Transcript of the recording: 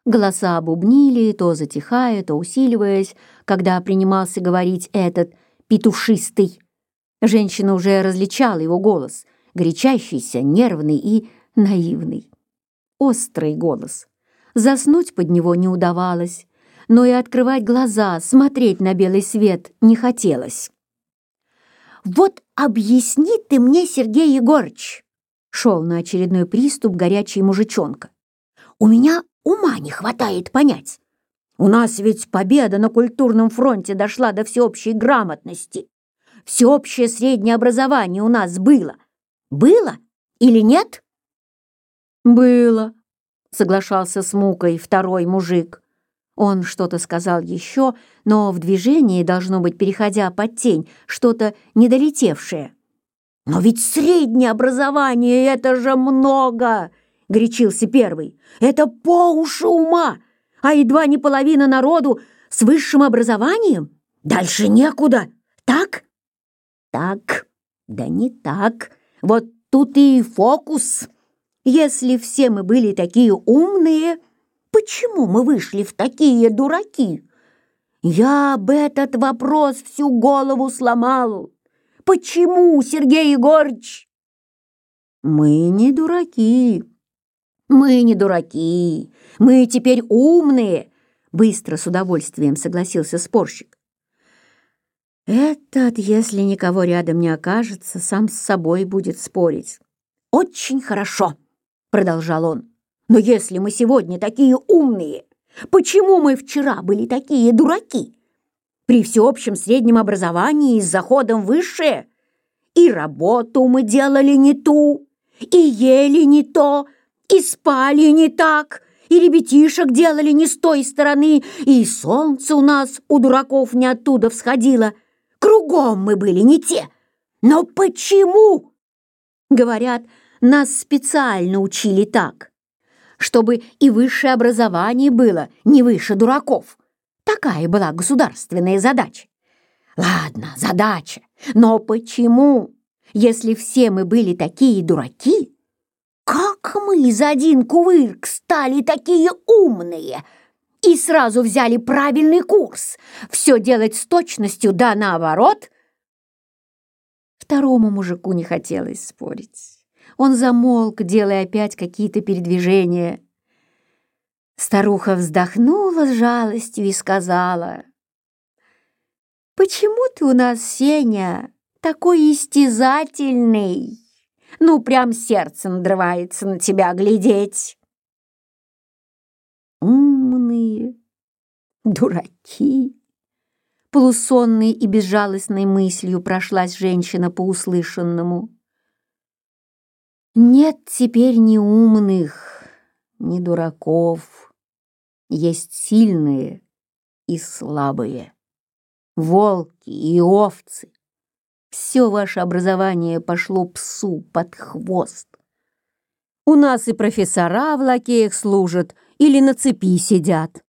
Голоса бубнили, то затихая, то усиливаясь, когда принимался говорить этот петушистый. Женщина уже различала его голос, горячащийся, нервный и наивный. Острый голос. Заснуть под него не удавалось, но и открывать глаза, смотреть на белый свет не хотелось. «Вот объясни ты мне, Сергей Егорыч!» Шел на очередной приступ горячий мужичонка. «У меня ума не хватает понять. У нас ведь победа на культурном фронте дошла до всеобщей грамотности. Всеобщее среднее образование у нас было. Было или нет?» «Было», — соглашался с мукой второй мужик. Он что-то сказал еще, но в движении, должно быть, переходя под тень, что-то недолетевшее. «Но ведь среднее образование — это же много!» — горячился первый. «Это по уши ума, а едва не половина народу с высшим образованием. Дальше некуда, так?» «Так, да не так. Вот тут и фокус. Если все мы были такие умные, почему мы вышли в такие дураки? Я об этот вопрос всю голову сломал. Почему, Сергей Егорыч?» «Мы не дураки. Мы не дураки. Мы теперь умные», — быстро с удовольствием согласился спорщик. «Этот, если никого рядом не окажется, сам с собой будет спорить». «Очень хорошо», — продолжал он. «Но если мы сегодня такие умные, почему мы вчера были такие дураки? При всеобщем среднем образовании с заходом высшее и работу мы делали не ту, и ели не то, и спали не так, и ребятишек делали не с той стороны, и солнце у нас у дураков не оттуда всходило. Кругом мы были не те. Но почему?» Говорят, нас специально учили так, чтобы и высшее образование было не выше дураков. Такая была государственная задача. Ладно, задача, но почему, если все мы были такие дураки, как мы за один кувырк стали такие умные и сразу взяли правильный курс, все делать с точностью да наоборот? Второму мужику не хотелось спорить. Он замолк, делая опять какие-то передвижения. Старуха вздохнула с жалостью и сказала: «Почему ты у нас, Сеня, такой истязательный? Ну, прям сердце надрывается на тебя глядеть». «Умные дураки!» Полусонной и безжалостной мыслью прошлась женщина по услышанному. «Нет теперь ни умных, ни дураков. Есть сильные и слабые, волки и овцы. Все ваше образование пошло псу под хвост. У нас и профессора в лакеях служат или на цепи сидят.